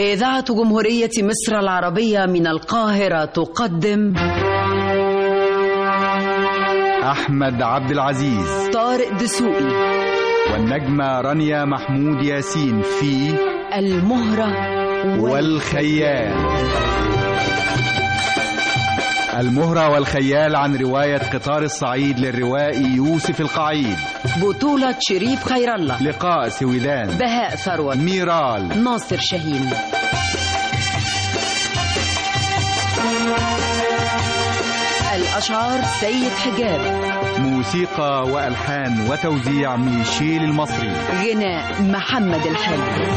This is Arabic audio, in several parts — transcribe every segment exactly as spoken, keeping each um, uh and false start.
إذاعة جمهورية مصر العربية من القاهرة تقدم أحمد عبد العزيز، طارق دسوقي، والنجمة رانيا محمود ياسين في المهرة والخيال. المهرة والخيال عن رواية قطار الصعيد للروائي يوسف القعيد، بطولة شريف خير الله، لقاء سويدان، بهاء ثروت، ميرال، ناصر شاهين. الأشعار سيد حجاب، موسيقى وألحان وتوزيع ميشيل المصري، غناء محمد الحلو.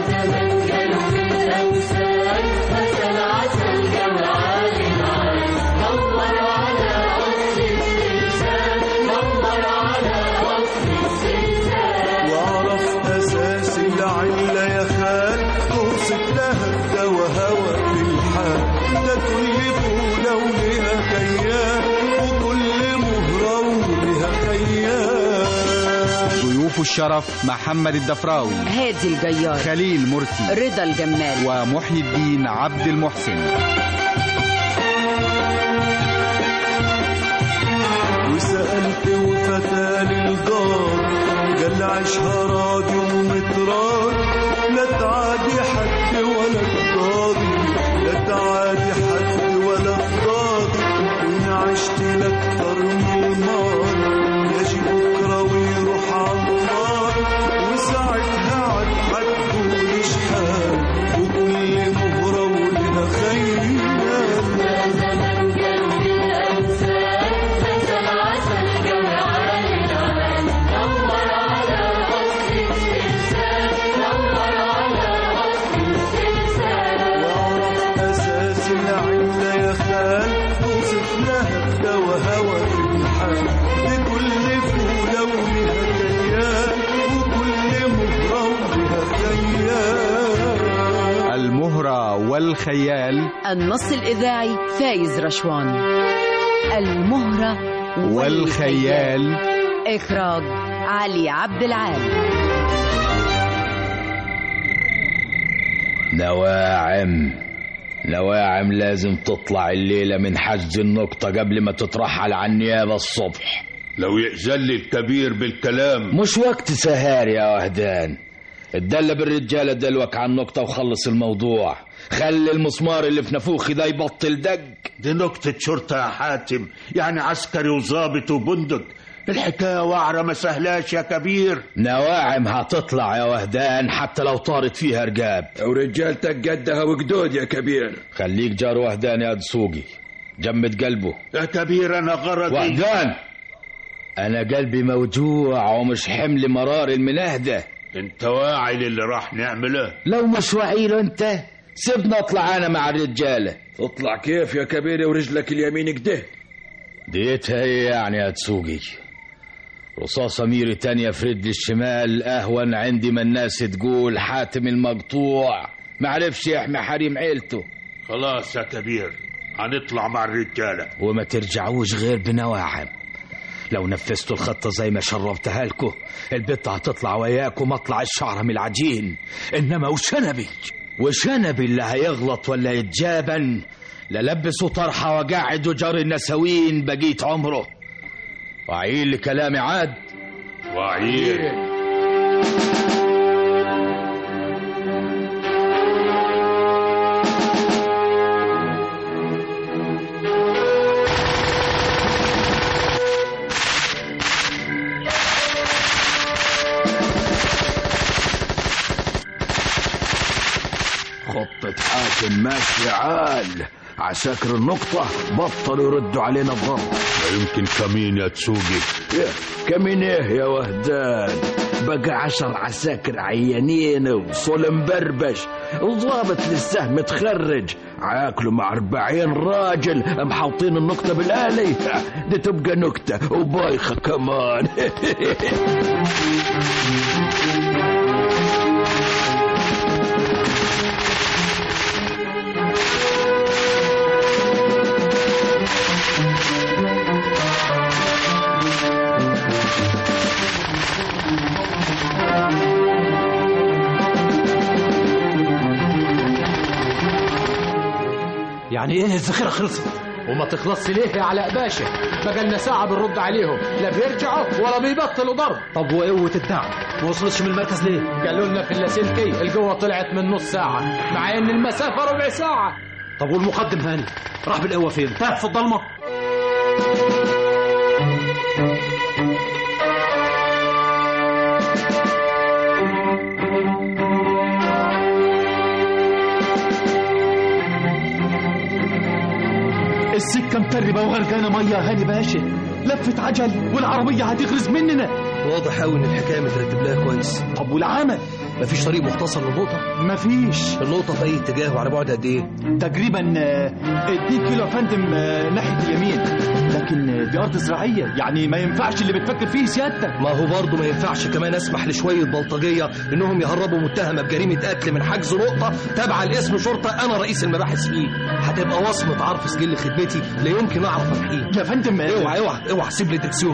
ضيوف الشرف محمد الدفراوي، هادي الجيار، خليل مرسي، رضا الجمال، ومحي الدين عبد المحسن. وسألت وفتاني الجار قال عيشها راديو ومترار، لا تعادي حد ولا تضاضي، لا تعادي حد ولا تضاضي، وإن عشت لأكتر من المار يجي بكرة ويروح عالنار، وساعتها عد حتقول شحال، وكل مهرة ولها خيال. يا زمن قلبي الأمثال مثل عسل جو عالي العال، نور على وصف التمثال، نور على وصف التمثال. واعرف أساس العلة يا خال، توصف لها الدوا هوى في الحال، لكل فولة ولها كيان، وكل مهرة ولها خيال. المهرة والخيال، النص الإذاعي فايز رشوان. المهرة والخيال، إخراج علي عبد العال. نواعم نواعم لازم تطلع الليلة من حجز النقطة قبل ما تترحل على النيابة الصبح. لو يأذن الكبير بالكلام. مش وقت سهار يا وهدان، اتدلى بالرجالة دلوك على النقطة وخلص الموضوع. خلي المسمار اللي في نفوخي ده يبطل دق. دي نقطة شرطة يا حاتم، يعني عسكري وظابط وبندق، الحكاية وعرة ما سهلاش يا كبير. نواعم هتطلع يا وهدان حتى لو طارت فيها رقاب، ورجالتك قدها وقدود يا كبير. خليك جار وهدان يا دسوقي، جمد قلبه يا كبير. أنا غرضي وهدان، أنا قلبي موجوع ومش حمل مرار المنهدة. انت واعي للي راح نعمله؟ لو مش واعي له انت سيبنا اطلع انا مع الرجاله. اطلع كيف يا كبير ورجلك اليمين كده؟ ديتها ايه يعني يا تسوقي؟ رصاصه ميري تانية في رجل الشمال اهون عندي ما الناس تقول حاتم المقطوع معرفش يحمي حريم عيلته. خلاص يا كبير، هنطلع مع الرجاله وما ترجعوش غير بنواعم. لو نفذتوا الخطة زي ما شربتها لكم البت هتطلع وياكم مطلع الشعر من العجين. إنما وشنبي وشنبي اللي هيغلط ولا يتجابن للبسوا طرحة وقاعد وجار النسوين بقيت عمره. وعيل لكلامي عاد وعيل. خطة حاكم ماشي عال، عساكر النقطة بطلوا يردوا علينا الضرب. لا يمكن كمين يا تسوقي. كمين ايه يا وهدان؟ بقى عشر عساكر عيانين وصول مبربش وضابط لسه متخرج عاكلوا مع أربعين راجل محوطين النقطة بالآلي. دي تبقى نكتة وبايخة كمان. يعني ايه الذخيره خلصت؟ وما تخلصش ليه يا علاء باشا؟ بقالنا ساعه بنرد عليهم، لا بيرجعوا ولا بيبطلوا ضرب. طب وقوه الدعم ما وصلتش من المركز ليه؟ قالوا لنا في اللاسلكي القوه طلعت من نص ساعه، مع ان المسافه ربع ساعه. طب والمقدم هاني راح بالقوه فين؟ تاه في الضلمه. السكة متربة وغرقانة مية يا هاني باشا، لفت عجل والعربية هتغرز مننا. واضح قوي ان الحكاية مترتب لها كويس. طب والعمل؟ مفيش طريق مختصر للنقطة؟ مفيش. النقطة في أي اتجاه وعلى بعد قد إيه؟ تقريبا اتنين كيلو يا فندم ناحية اليمين، لكن دي أرض زراعية، يعني ما ينفعش اللي بتفكر فيه سيادتك. ما هو برضه ما ينفعش كمان أسمح لشوية بلطجية إنهم يهربوا متهمة بجريمة قتل من حجز نقطة تابعة لاسم شرطة أنا رئيس المباحث فيه. هتبقى وصمة عار في سجل خدمتي لا يمكن أعرف أمحيه. يا فندم اوعى اوعى اوعى سيب لي تكسوه.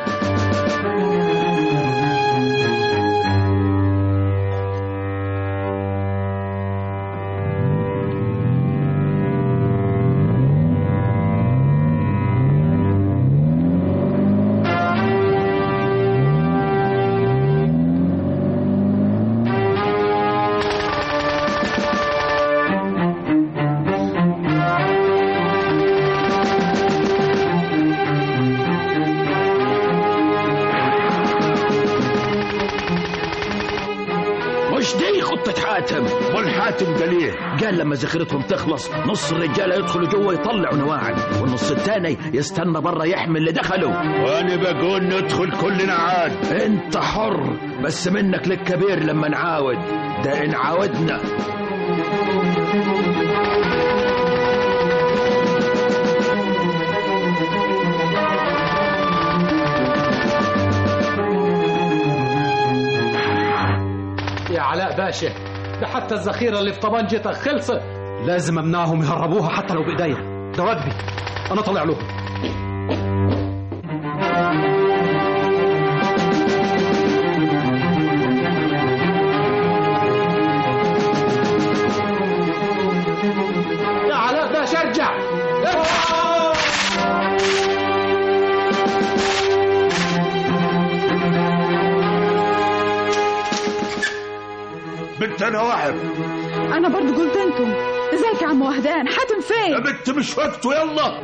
والحاتم ده ليه؟ قال لما ذخيرتهم تخلص نص الرجاله يدخلوا جوه يطلعوا نواعم، والنص الثاني يستنى بره يحمي اللي دخلوا. وانا بقول ندخل كلنا عاد. انت حر، بس منك للكبير لما نعاود، ده ان عاودنا. يا علاء باشا، ده حتى الذخيرة اللي في طبنجتك خلصت. لازم امنعهم يهربوها حتى لو بايديا، ده واجبي، انا طالع لهم. يا علاء باشا ارجع. بنت انا واحد. انا برضو قلت انتم. ازيك يا عم وهدان؟ حاتم فين؟ يا بنت مش وقته، يلا.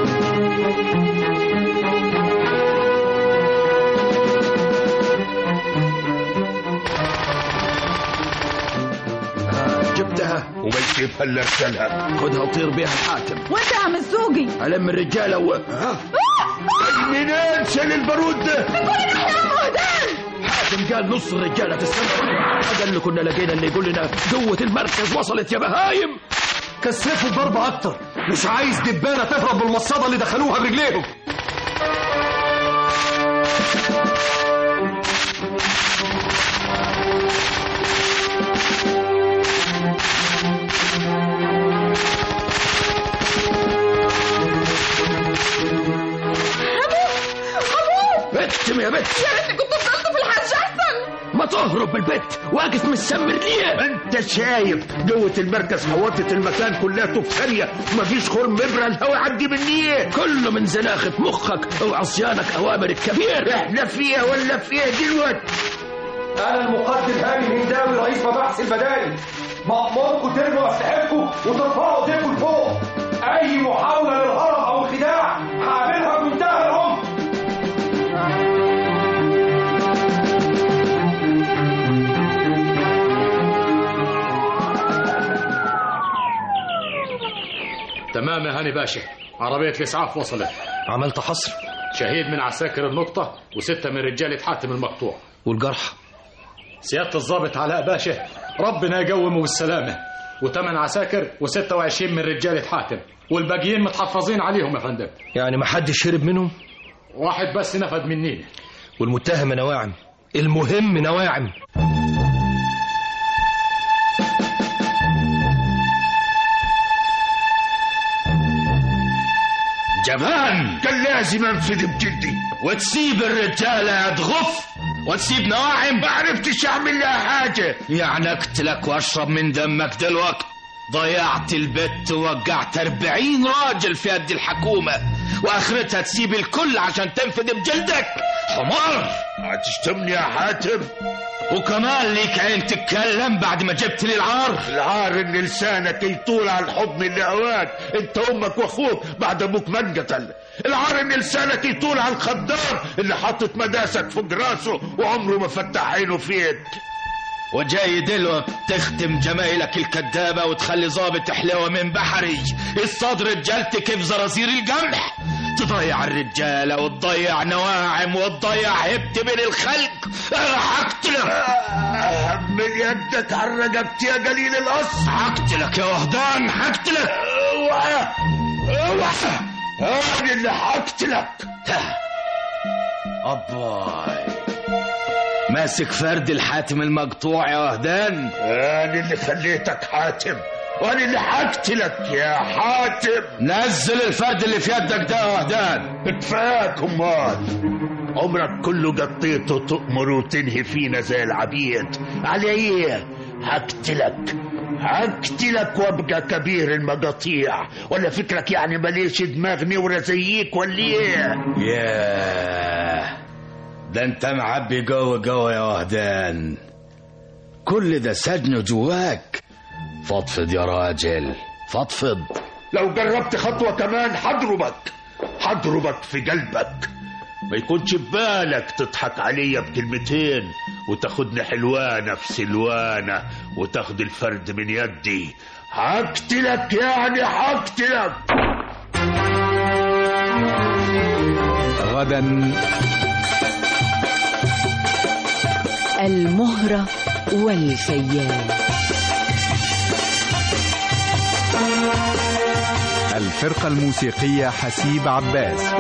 آه جبتها وما يسيبها الا ارسلها. خدها وطير بيها الحاتم. وانت يا عم الزوجي؟ الم الرجاله و ها منين شال البارود ده؟ من كل ناحيه يا عم وهدان. حاتم قال نص الرجاله تستنى. قال كنا لقينا اللي يقول لنا قوه المركز وصلت يا بهايم. كثفوا الضرب اكتر، مش عايز دبانه تهرب من المصاده اللي دخلوها برجليهم. اكتم يا بت. يا ريتني كنت وصلت في الحج احسن. ما تهرب بالبيت، واقف مسمر ليه؟ انت شايف قوة المركز حوطت المكان كلها في ثانية، ومفيش خرم مبرة الهوا يعدي مني. كله من زناخة مخك وعصيانك اوامر الكبير. احنا فيها ولا فيها دلوقتي؟ انا المقدم هاني هنداوي رئيس مباحث البدائل، مأموركم ترموا اسلحتكم وترفعوا ايديكم لفوق. اي محاولة للهرب او الخداع هعملها بمنتهى العنف. تمام يا هاني باشا، عربية الإسعاف وصلت. عملت حصر؟ شهيد من عساكر النقطة وستة من رجالة حاتم المقطوع. والجرح؟ سيادة الضابط علاء باشا ربنا يقومه بالسلامة، وثمان عساكر وستة وعشرين من رجالة حاتم، والباقيين متحفظين عليهم يا فندم. يعني ما حدش هرب منهم؟ واحد بس نفد مني. والمتهم نواعم، المهم نواعم. جبان، كان لازم انفذ بجدي. وتسيب الرجالة تغف وتسيب نواعم؟ ما عرفتش اعمل لها حاجة. يعني اقتلك واشرب من دمك دلوقت؟ ضيعت البت ووقعت أربعين راجل في يد الحكومة، وآخرتها تسيب الكل عشان تنفد بجلدك. حمار. هتشتمني يا حاتم؟ وكمان ليك عين تتكلم بعد ما جبت لي العار؟ العار ان لسانك يطول على الحضن اللي هواك انت امك واخوك بعد ابوك ما انقتل. العار ان لسانك يطول على الخدام اللي حاطط مداسك فوق راسه وعمره ما فتح عينه فيك. وجاي دلوقت تختم جمايلك الكدابة وتخلي ضابط حلاوة من بحري يصطاد رجالتي كيف زرازير القمح. تضيع الرجالة وتضيع نواعم وتضيع هبت بين الخلق. انا هقتلك من يدك على رقبتي يا قليل الاصل. هقتلك يا وهدان، هقتلك. اوعى اوعى انا اللي هقتلك. اباي ماسك فرد الحاتم المقطوع يا وهدان. انا اللي خليتك حاتم وانا اللي هقتلك يا حاتم. نزل الفرد اللي في يدك ده يا وهدان. اتفاك امال عمرك كله قطيته تؤمر وتنهي فينا زي العبيد. على ايه؟ هقتلك هقتلك وابقى كبير المقاطيع. ولا فكرك يعني ماليش دماغ نورة زيك ولا ايه؟ ياه ده انت معبي جوه جوه يا وهدان. كل ده سجن جواك. فضفض يا راجل فضفض. لو جربت خطوة كمان حضربك حضربك في قلبك. ما يكونش ببالك تضحك عليا بكلمتين وتاخدني حلوانة في سلوانة وتاخد الفرد من يدي. هقتلك يعني هقتلك. غدا المهرة والخيال. الفرقة الموسيقية حسيب عباس.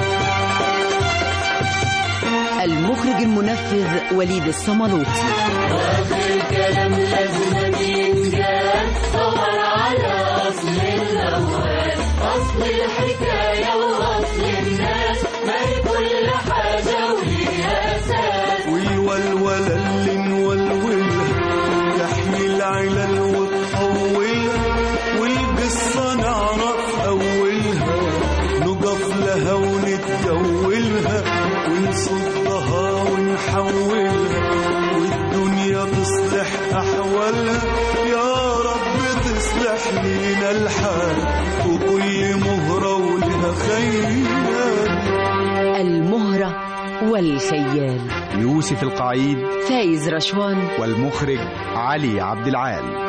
المخرج المنفذ وليد الصملوطي. وآخر الكلام لازم ينجال. دور على أصل الأوهام، أصل الحكاية وأصل الناس. ما هي كل حاجة وليها أساس. والولولة اللي نولولها تحمي العلل وتطولها. والقصة نعرف أولها نقف لها ونتجولها ونصدها ونحولها. والدنيا تصلح أحوالها يا رب تصلح لينا الحال. وكل مهرة ولها خيال. المهرة والخيال. يوسف القعيد، فايز رشوان، والمخرج علي عبد العال.